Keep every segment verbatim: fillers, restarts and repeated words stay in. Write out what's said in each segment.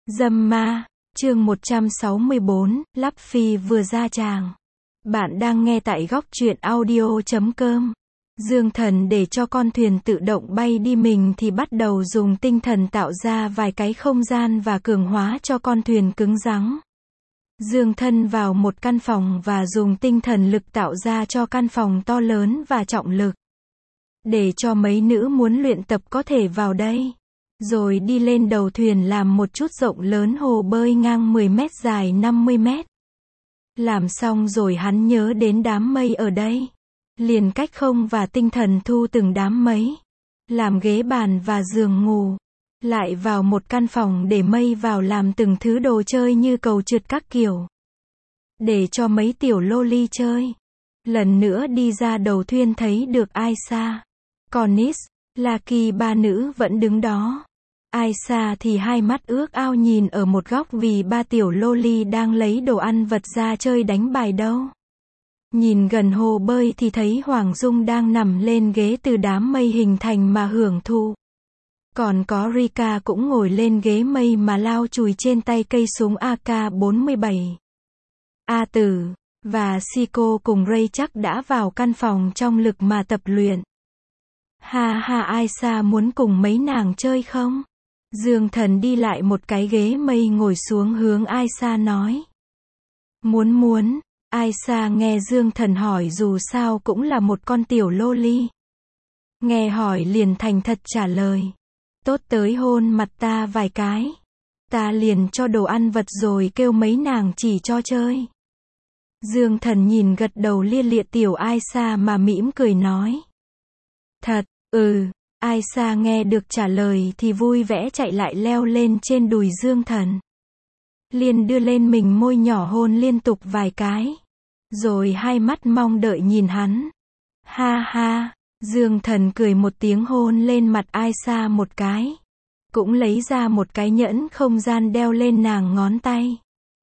Dâm ma, chương một trăm sáu mươi bốn, Lắp Phi vừa ra tràng. Bạn đang nghe tại góc truyện audio chấm com. Dương Thần để cho con thuyền tự động bay đi, mình thì bắt đầu dùng tinh thần tạo ra vài cái không gian và cường hóa cho con thuyền cứng rắn. Dương thân vào một căn phòng và dùng tinh thần lực tạo ra cho căn phòng to lớn và trọng lực. Để cho mấy nữ muốn luyện tập có thể vào đây. Rồi đi lên đầu thuyền làm một chút rộng lớn hồ bơi ngang mười mét dài năm mươi mét. Làm xong rồi hắn nhớ đến đám mây ở đây. Liền cách không và tinh thần thu từng đám mây. Làm ghế bàn và giường ngủ. Lại vào một căn phòng để mây vào làm từng thứ đồ chơi như cầu trượt các kiểu. Để cho mấy tiểu loli chơi. Lần nữa đi ra đầu thuyền thấy được Aisa, Cornice, Lucky, ba nữ vẫn đứng đó. Aisa thì hai mắt ước ao nhìn ở một góc vì ba tiểu loli đang lấy đồ ăn vật ra chơi đánh bài đâu. Nhìn gần hồ bơi thì thấy Hoàng Dung đang nằm lên ghế từ đám mây hình thành mà hưởng thụ. Còn có Rika cũng ngồi lên ghế mây mà lao chùi trên tay cây súng A K bốn mươi bảy. A Tử và Siko cùng Ray chắc đã vào căn phòng trong lực mà tập luyện. Ha ha, Aisa muốn cùng mấy nàng chơi không? Dương Thần đi lại một cái ghế mây ngồi xuống hướng Aisa nói. Muốn muốn, Aisa nghe Dương Thần hỏi dù sao cũng là một con tiểu loli. Nghe hỏi liền thành thật trả lời. Tốt, tới hôn mặt ta vài cái. Ta liền cho đồ ăn vật rồi kêu mấy nàng chỉ cho chơi. Dương Thần nhìn gật đầu lia lịa tiểu Aisa mà mỉm cười nói. Thật, ừ. Aisa nghe được trả lời thì vui vẻ chạy lại leo lên trên đùi Dương Thần. Liền đưa lên mình môi nhỏ hôn liên tục vài cái. Rồi hai mắt mong đợi nhìn hắn. Ha ha, Dương Thần cười một tiếng hôn lên mặt Aisa một cái. Cũng lấy ra một cái nhẫn không gian đeo lên nàng ngón tay.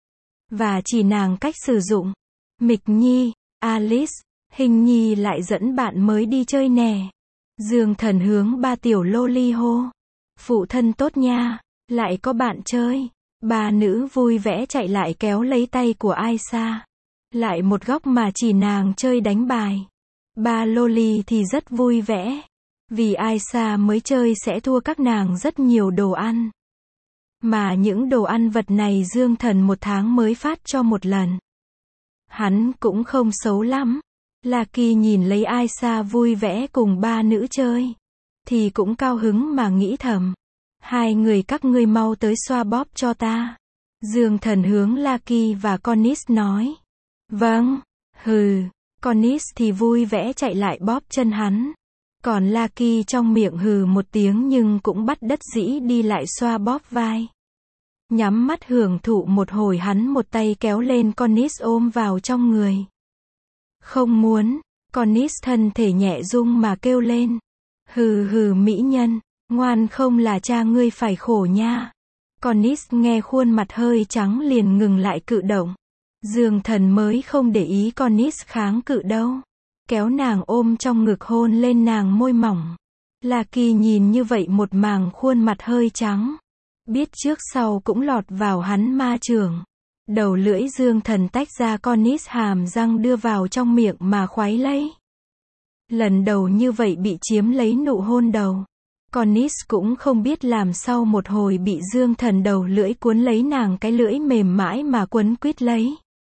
Và chỉ nàng cách sử dụng. Mịch Nhi, Alice, Hình Nhi lại dẫn bạn mới đi chơi nè. Dương Thần hướng ba tiểu loli hô. Phụ thân tốt nha, lại có bạn chơi. Ba nữ vui vẻ chạy lại kéo lấy tay của Aisa. Lại một góc mà chỉ nàng chơi đánh bài. Ba loli thì rất vui vẻ. Vì Aisa mới chơi sẽ thua các nàng rất nhiều đồ ăn. Mà những đồ ăn vật này Dương Thần một tháng mới phát cho một lần. Hắn cũng không xấu lắm. Lucky nhìn lấy Aisa vui vẻ cùng ba nữ chơi. Thì cũng cao hứng mà nghĩ thầm. Hai người các ngươi mau tới xoa bóp cho ta. Dương Thần hướng Lucky và Cornice nói. Vâng, hừ. Cornice thì vui vẻ chạy lại bóp chân hắn. Còn Lucky trong miệng hừ một tiếng nhưng cũng bắt đất dĩ đi lại xoa bóp vai. Nhắm mắt hưởng thụ một hồi hắn một tay kéo lên Cornice ôm vào trong người. Không muốn, Cornice thân thể nhẹ rung mà kêu lên. Hừ hừ mỹ nhân, ngoan không là cha ngươi phải khổ nha. Cornice nghe khuôn mặt hơi trắng liền ngừng lại cự động. Dương Thần mới không để ý Cornice kháng cự đâu. Kéo nàng ôm trong ngực hôn lên nàng môi mỏng. Lucky nhìn như vậy một màng khuôn mặt hơi trắng. Biết trước sau cũng lọt vào hắn ma trường. Đầu lưỡi Dương Thần tách ra Cornice hàm răng đưa vào trong miệng mà khoái lấy. Lần đầu như vậy bị chiếm lấy nụ hôn đầu. Cornice cũng không biết làm sao một hồi bị Dương Thần đầu lưỡi cuốn lấy nàng cái lưỡi mềm mãi mà quấn quýt lấy.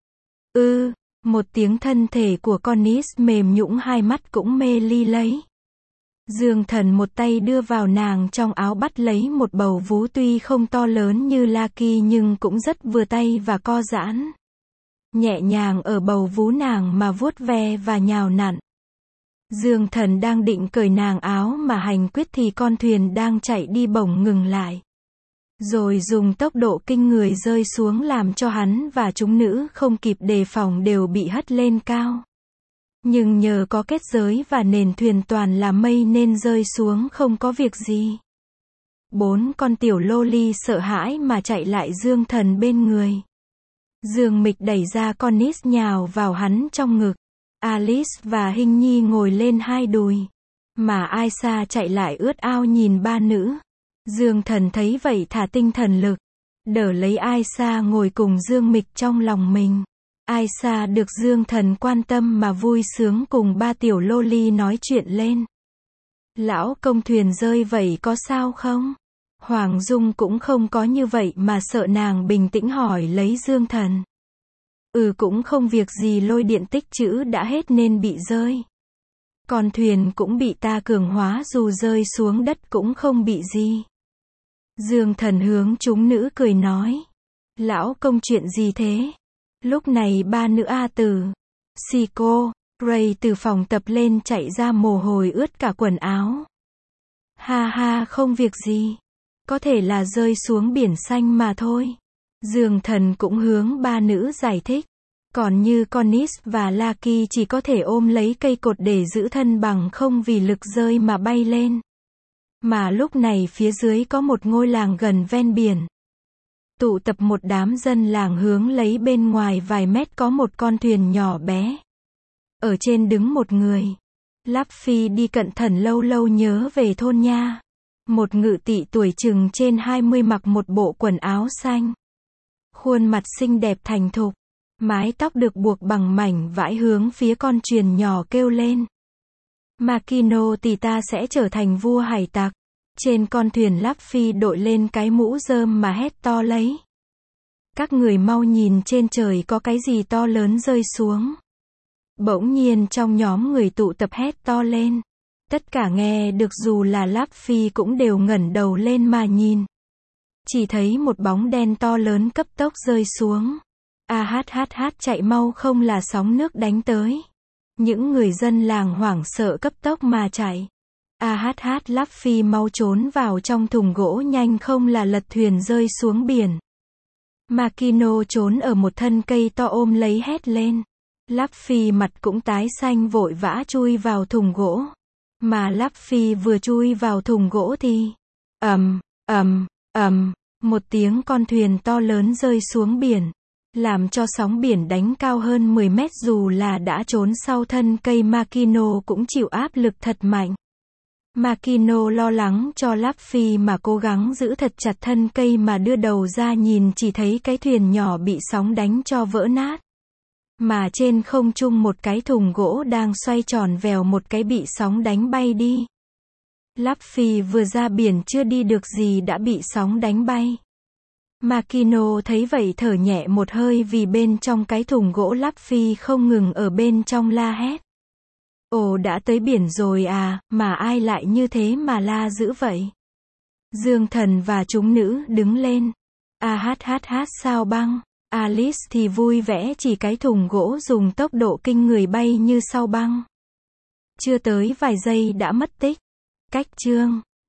Ư, ừ, một tiếng thân thể của Cornice mềm nhũn hai mắt cũng mê ly lấy. Dương Thần một tay đưa vào nàng trong áo bắt lấy một bầu vú tuy không to lớn như Lucky nhưng cũng rất vừa tay và co giãn. Nhẹ nhàng ở bầu vú nàng mà vuốt ve và nhào nặn. Dương Thần đang định cởi nàng áo mà hành quyết thì con thuyền đang chạy đi bỗng ngừng lại. Rồi dùng tốc độ kinh người rơi xuống làm cho hắn và chúng nữ không kịp đề phòng đều bị hất lên cao. Nhưng nhờ có kết giới và nền thuyền toàn là mây nên rơi xuống không có việc gì. Bốn con tiểu loli sợ hãi mà chạy lại Dương Thần bên người. Dương Mịch đẩy ra Cornice nhào vào hắn trong ngực. Alice và Hình Nhi ngồi lên hai đùi. Mà Aisa chạy lại ướt ao nhìn ba nữ. Dương Thần thấy vậy thả tinh thần lực. đỡ lấy Aisha ngồi cùng Dương Mịch trong lòng mình. Aisha được Dương Thần quan tâm mà vui sướng cùng ba tiểu loli nói chuyện lên. Lão công thuyền rơi vậy có sao không? Hoàng Dung cũng không có như vậy mà sợ, nàng bình tĩnh hỏi lấy Dương Thần. Ừ, cũng không việc gì, lôi điện tích trữ đã hết nên bị rơi. Con thuyền cũng bị ta cường hóa, dù rơi xuống đất cũng không bị gì. Dương Thần hướng chúng nữ cười nói. Lão công chuyện gì thế? Lúc này ba nữ A Tử, Siko, Ray từ phòng tập lên chạy ra, mồ hôi ướt cả quần áo. Ha ha, không việc gì. Có thể là rơi xuống biển xanh mà thôi. Dương Thần cũng hướng ba nữ giải thích. Còn như Cornish và Lucky chỉ có thể ôm lấy cây cột để giữ thân bằng không vì lực rơi mà bay lên. Mà lúc này phía dưới có một ngôi làng gần ven biển. Tụ tập một đám dân làng, hướng lấy bên ngoài vài mét có một con thuyền nhỏ bé. Ở trên đứng một người. Luffy đi cận thần lâu lâu nhớ về thôn nha. Một ngự tỵ tuổi chừng trên hai mươi mặc một bộ quần áo xanh. Khuôn mặt xinh đẹp thành thục. Mái tóc được buộc bằng mảnh vải, hướng phía con thuyền nhỏ kêu lên. Makino thì ta sẽ trở thành vua hải tặc. Trên con thuyền Luffy đội lên cái mũ rơm mà hét to lấy. Các người mau nhìn, trên trời có cái gì to lớn rơi xuống. Bỗng nhiên trong nhóm người tụ tập hét to lên. Tất cả nghe được, dù là Luffy cũng đều ngẩng đầu lên mà nhìn. Chỉ thấy một bóng đen to lớn cấp tốc rơi xuống. A hát hát hát, chạy mau không là sóng nước đánh tới. Những người dân làng hoảng sợ cấp tốc mà chạy. A hát hát, Luffy mau trốn vào trong thùng gỗ nhanh không là lật thuyền rơi xuống biển. Makino trốn ở một thân cây to ôm lấy hét lên. Luffy mặt cũng tái xanh, vội vã chui vào thùng gỗ. Mà Luffy vừa chui vào thùng gỗ thì ầm, ầm, ầm, một tiếng, con thuyền to lớn rơi xuống biển. Làm cho sóng biển đánh cao hơn mười mét, dù là đã trốn sau thân cây Makino cũng chịu áp lực thật mạnh. Makino lo lắng cho Luffy mà cố gắng giữ thật chặt thân cây, mà đưa đầu ra nhìn chỉ thấy cái thuyền nhỏ bị sóng đánh cho vỡ nát. Mà trên không trung một cái thùng gỗ đang xoay tròn vèo một cái bị sóng đánh bay đi. Luffy vừa ra biển chưa đi được gì đã bị sóng đánh bay. Makino thấy vậy thở nhẹ một hơi, vì bên trong cái thùng gỗ Luffy không ngừng ở bên trong la hét. Ồ, đã tới biển rồi à, mà ai lại như thế mà la dữ vậy? Dương Thần và chúng nữ đứng lên. A hát hát hát, sao băng? Alice thì vui vẻ chỉ cái thùng gỗ dùng tốc độ kinh người bay như sao băng. Chưa tới vài giây đã mất tích. Cách chương